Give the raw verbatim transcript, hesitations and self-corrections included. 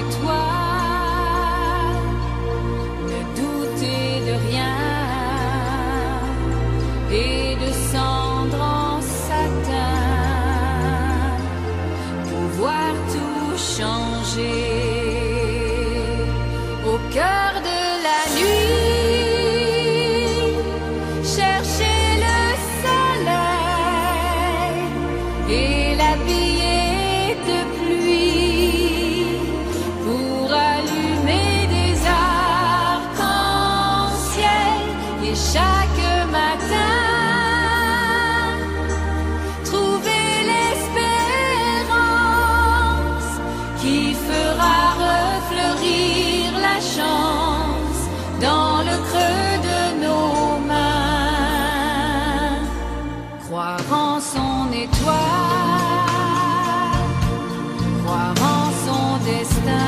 étoile, ne douter de rien et descendre en satin, pouvoir tout changer au cœur de la nuit, chercher le soleil et l'habiller de pluie pour allumer des arcs-en-ciel et chaque matin trouver l'espérance qui fera refleurir la chance dans le creux de nos mains. Croire en son étoile, croire en son destin.